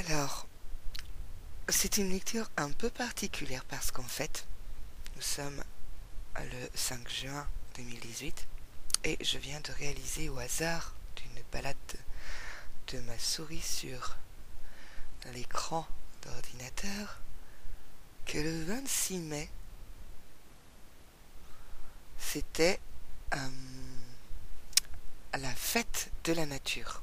Alors, c'est une lecture un peu particulière parce qu'en fait, nous sommes le 5 juin 2018 et je viens de réaliser au hasard d'une balade de ma souris sur l'écran d'ordinateur que le 26 mai, c'était la fête de la nature.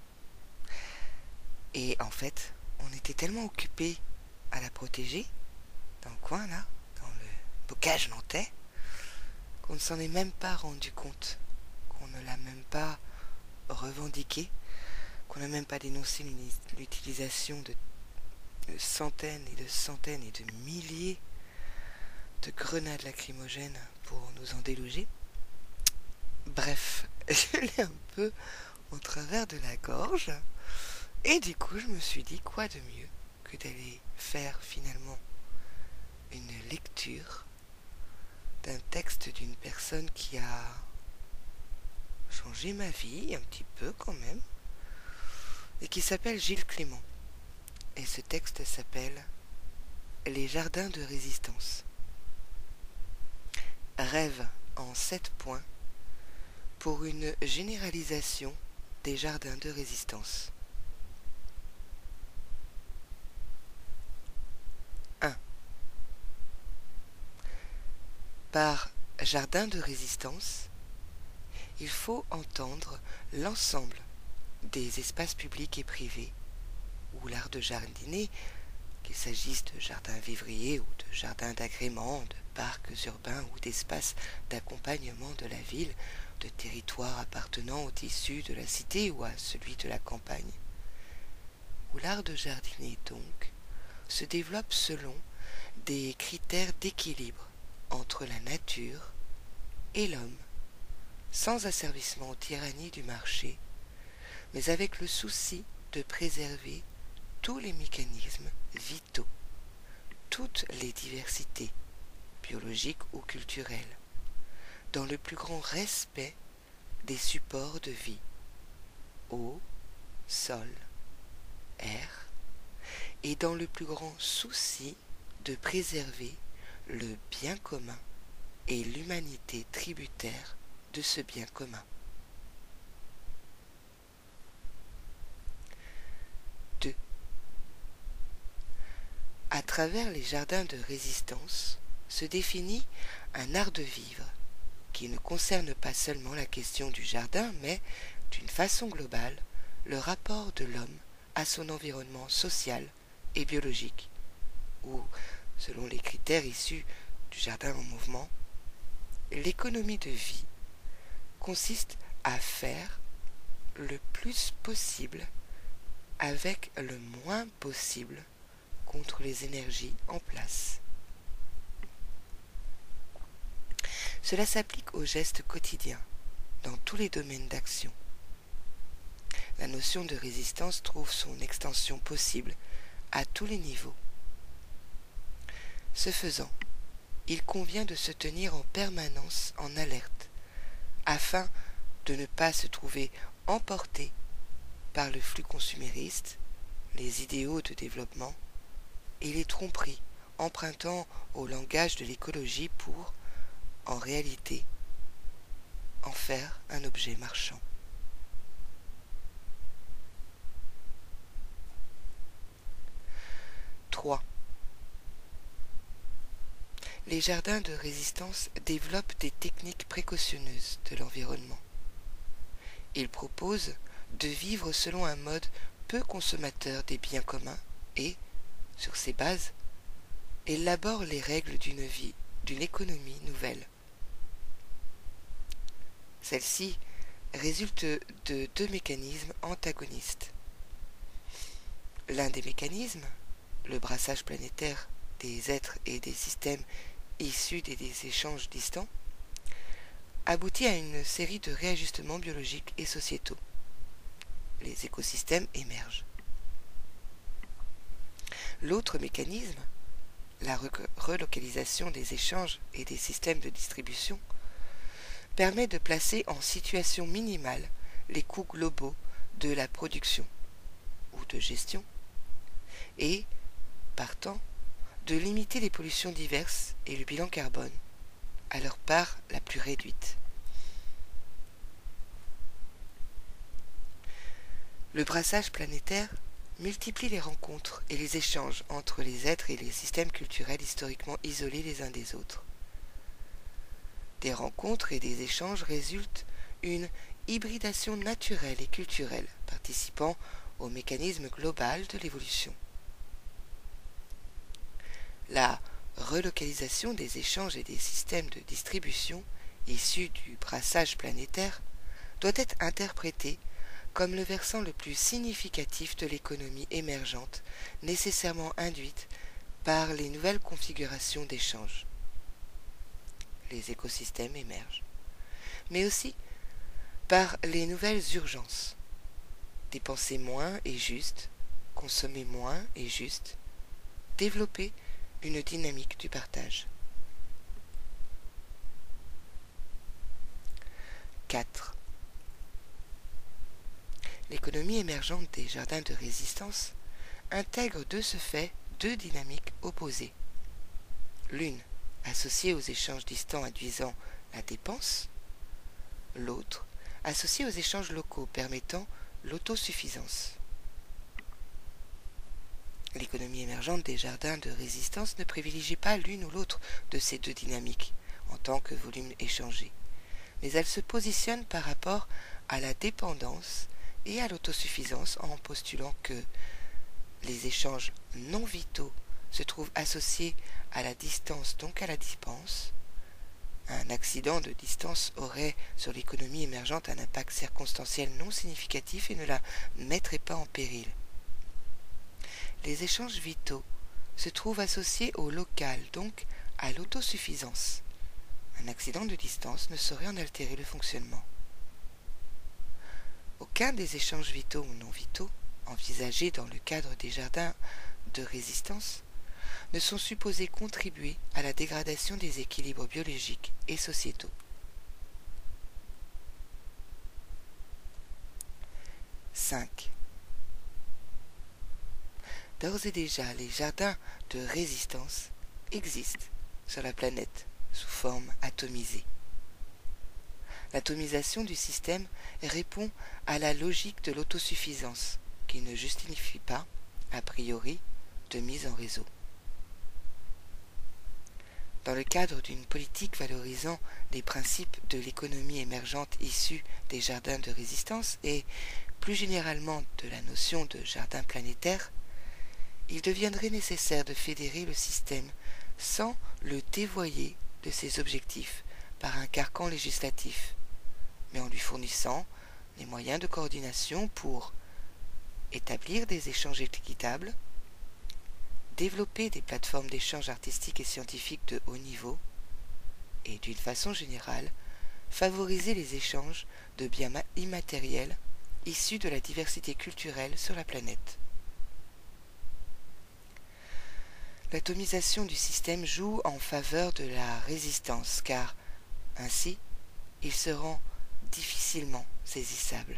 Et en fait, on était tellement occupés à la protéger, dans le coin là, dans le bocage nantais, qu'on ne s'en est même pas rendu compte, qu'on ne l'a même pas revendiqué, qu'on n'a même pas dénoncé l'utilisation de centaines et de milliers de grenades lacrymogènes pour nous en déloger. Bref, je l'ai un peu au travers de la gorge, et du coup je me suis dit quoi de mieux que d'aller faire finalement une lecture d'un texte d'une personne qui a changé ma vie un petit peu quand même, et qui s'appelle Gilles Clément. Et ce texte s'appelle Les jardins de résistance. Rêve en 7 points pour une généralisation des jardins de résistance. 1. Par jardin de résistance, il faut entendre l'ensemble des espaces publics et privés où l'art de jardiner, qu'il s'agisse de jardins vivriers ou de jardins d'agrément, de parcs urbains ou d'espaces d'accompagnement de la ville, de territoires appartenant au tissu de la cité ou à celui de la campagne, où l'art de jardiner donc se développe selon des critères d'équilibre entre la nature et l'homme, sans asservissement aux tyrannies du marché, mais avec le souci de préserver tous les mécanismes vitaux, toutes les diversités, biologiques ou culturelles, dans le plus grand respect des supports de vie, eau, sol, air, et dans le plus grand souci de préserver le bien commun et l'humanité tributaire de ce bien commun. 2. À travers les jardins de résistance se définit un art de vivre qui ne concerne pas seulement la question du jardin, mais, d'une façon globale, le rapport de l'homme à son environnement social et biologique, ou, selon les critères issus du jardin en mouvement, l'économie de vie consiste à faire le plus possible avec le moins possible contre les énergies en place. Cela s'applique aux gestes quotidiens, dans tous les domaines d'action. La notion de résistance trouve son extension possible à tous les niveaux. Ce faisant, il convient de se tenir en permanence en alerte, afin de ne pas se trouver emporté par le flux consumériste, les idéaux de développement et les tromperies empruntant au langage de l'écologie pour, en réalité, en faire un objet marchand. 3. Les jardins de résistance développent des techniques précautionneuses de l'environnement. Ils proposent de vivre selon un mode peu consommateur des biens communs et, sur ces bases, élaborent les règles d'une économie nouvelle. Celle-ci résulte de 2 mécanismes antagonistes. L'un des mécanismes, le brassage planétaire des êtres et des systèmes issus des échanges distants, aboutit à une série de réajustements biologiques et sociétaux. Les écosystèmes émergent. L'autre mécanisme, la relocalisation des échanges et des systèmes de distribution, permet de placer en situation minimale les coûts globaux de la production ou de gestion et, partant, de limiter les pollutions diverses et le bilan carbone à leur part la plus réduite. Le brassage planétaire multiplie les rencontres et les échanges entre les êtres et les systèmes culturels historiquement isolés les uns des autres. Des rencontres et des échanges résultent une hybridation naturelle et culturelle participant au mécanisme global de l'évolution. La relocalisation des échanges et des systèmes de distribution issus du brassage planétaire doit être interprétée comme le versant le plus significatif de l'économie émergente nécessairement induite par les nouvelles configurations d'échange. Les écosystèmes émergent, mais aussi par les nouvelles urgences. Dépenser moins et juste, consommer moins et juste, développer une dynamique du partage. 4. L'économie émergente des jardins de résistance intègre de ce fait deux dynamiques opposées. L'une associée aux échanges distants induisant la dépense, l'autre associée aux échanges locaux permettant l'autosuffisance. L'économie émergente des jardins de résistance ne privilégie pas l'une ou l'autre de ces deux dynamiques en tant que volume échangé, mais elle se positionne par rapport à la dépendance et à l'autosuffisance en postulant que les échanges non vitaux se trouvent associés à la distance, donc à la dépense. Un accident de distance aurait sur l'économie émergente un impact circonstanciel non significatif et ne la mettrait pas en péril. Les échanges vitaux se trouvent associés au local, donc à l'autosuffisance. Un accident de distance ne saurait en altérer le fonctionnement. Aucun des échanges vitaux ou non vitaux, envisagés dans le cadre des jardins de résistance, ne sont supposés contribuer à la dégradation des équilibres biologiques et sociétaux. 5. D'ores et déjà, les jardins de résistance existent sur la planète sous forme atomisée. L'atomisation du système répond à la logique de l'autosuffisance qui ne justifie pas, a priori, de mise en réseau. Dans le cadre d'une politique valorisant les principes de l'économie émergente issue des jardins de résistance et, plus généralement, de la notion de jardin planétaire, il deviendrait nécessaire de fédérer le système sans le dévoyer de ses objectifs par un carcan législatif, mais en lui fournissant les moyens de coordination pour établir des échanges équitables, développer des plateformes d'échange artistique et scientifique de haut niveau et, d'une façon générale, favoriser les échanges de biens immatériels issus de la diversité culturelle sur la planète. L'atomisation du système joue en faveur de la résistance car, ainsi, il se rend difficilement saisissable.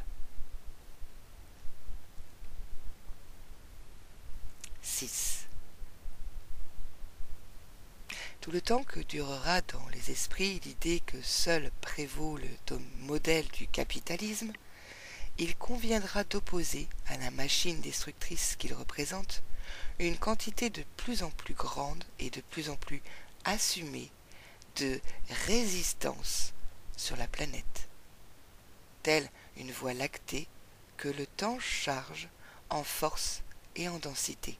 6. Tout le temps que durera dans les esprits l'idée que seul prévaut le modèle du capitalisme, il conviendra d'opposer à la machine destructrice qu'il représente une quantité de plus en plus grande et de plus en plus assumée de résistance sur la planète, telle une voie lactée que le temps charge en force et en densité.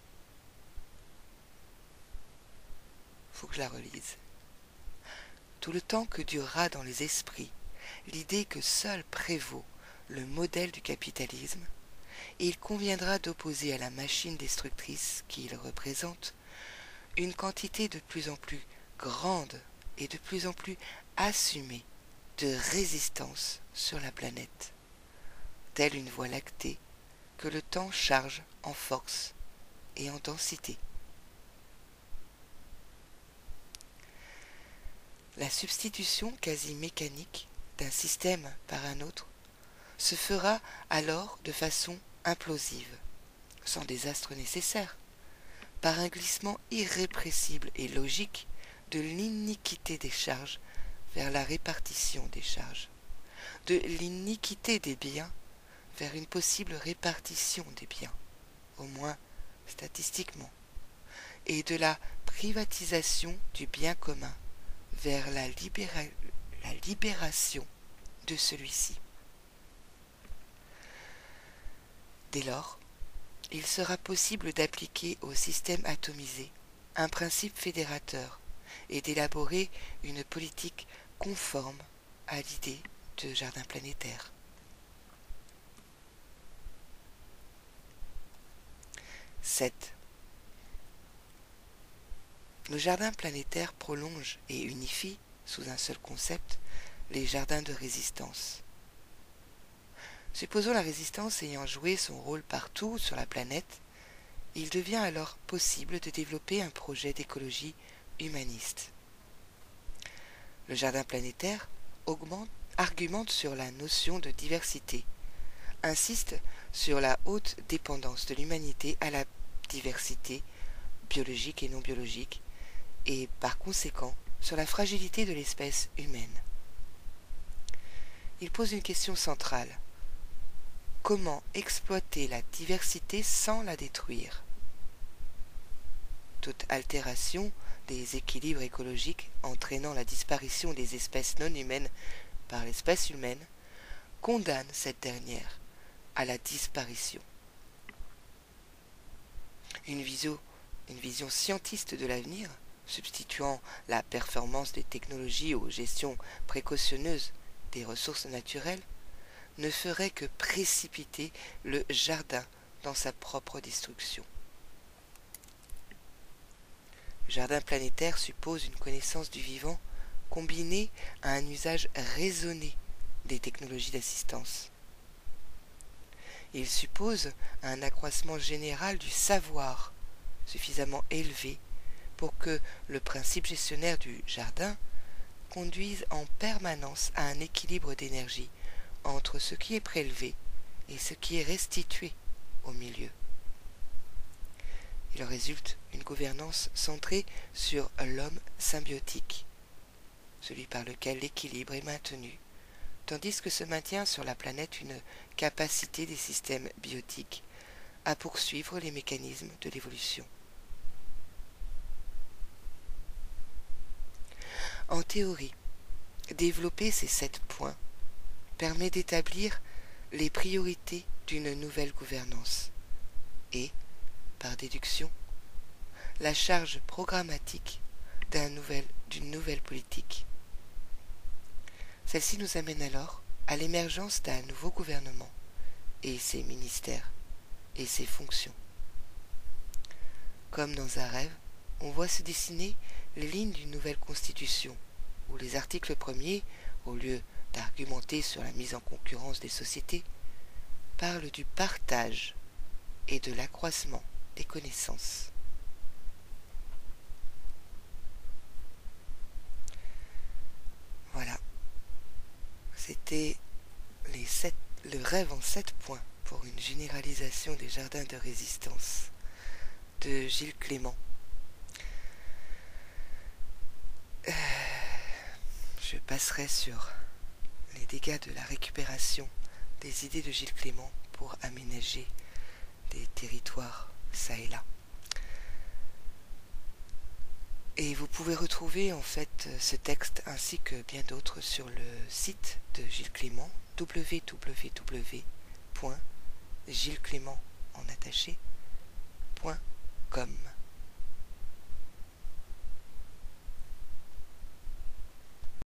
Faut que je la relise. Tout le temps que durera dans les esprits l'idée que seul prévaut le modèle du capitalisme, il conviendra d'opposer à la machine destructrice qu'il représente une quantité de plus en plus grande et de plus en plus assumée de résistance sur la planète, telle une voie lactée que le temps charge en force et en densité. La substitution quasi mécanique d'un système par un autre se fera alors de façon implosive, sans désastre nécessaire, par un glissement irrépressible et logique de l'iniquité des charges vers la répartition des charges, de l'iniquité des biens vers une possible répartition des biens, au moins statistiquement, et de la privatisation du bien commun vers la libération de celui-ci. Dès lors, il sera possible d'appliquer au système atomisé un principe fédérateur et d'élaborer une politique conforme à l'idée de jardin planétaire. 7. Le jardin planétaire prolonge et unifie, sous un seul concept, les jardins de résistance. Supposons la résistance ayant joué son rôle partout sur la planète, il devient alors possible de développer un projet d'écologie humaniste. Le jardin planétaire argumente sur la notion de diversité, insiste sur la haute dépendance de l'humanité à la diversité biologique et non biologique, et par conséquent sur la fragilité de l'espèce humaine. Il pose une question centrale. Comment exploiter la diversité sans la détruire? Toute altération des équilibres écologiques entraînant la disparition des espèces non humaines par l'espèce humaine condamne cette dernière à la disparition. Une vision scientiste de l'avenir, substituant la performance des technologies aux gestions précautionneuses des ressources naturelles, ne ferait que précipiter le jardin dans sa propre destruction. Le jardin planétaire suppose une connaissance du vivant combinée à un usage raisonné des technologies d'assistance. Il suppose un accroissement général du savoir suffisamment élevé pour que le principe gestionnaire du jardin conduise en permanence à un équilibre d'énergie entre ce qui est prélevé et ce qui est restitué au milieu. Il en résulte une gouvernance centrée sur l'homme symbiotique, celui par lequel l'équilibre est maintenu, tandis que se maintient sur la planète une capacité des systèmes biotiques à poursuivre les mécanismes de l'évolution. En théorie, développer ces 7 points permet d'établir les priorités d'une nouvelle gouvernance et, par déduction, la charge programmatique d'une nouvelle politique. Celle-ci nous amène alors à l'émergence d'un nouveau gouvernement et ses ministères et ses fonctions. Comme dans un rêve, on voit se dessiner les lignes d'une nouvelle constitution, où les articles premiers, au lieu d'argumenter sur la mise en concurrence des sociétés, parlent du partage et de l'accroissement des connaissances. Voilà, c'était le rêve en 7 points pour une généralisation des jardins de résistance de Gilles Clément. Je passerai sur les dégâts de la récupération des idées de Gilles Clément pour aménager des territoires ça et là. Et vous pouvez retrouver en fait ce texte ainsi que bien d'autres sur le site de Gilles Clément, www.gilesclément.com.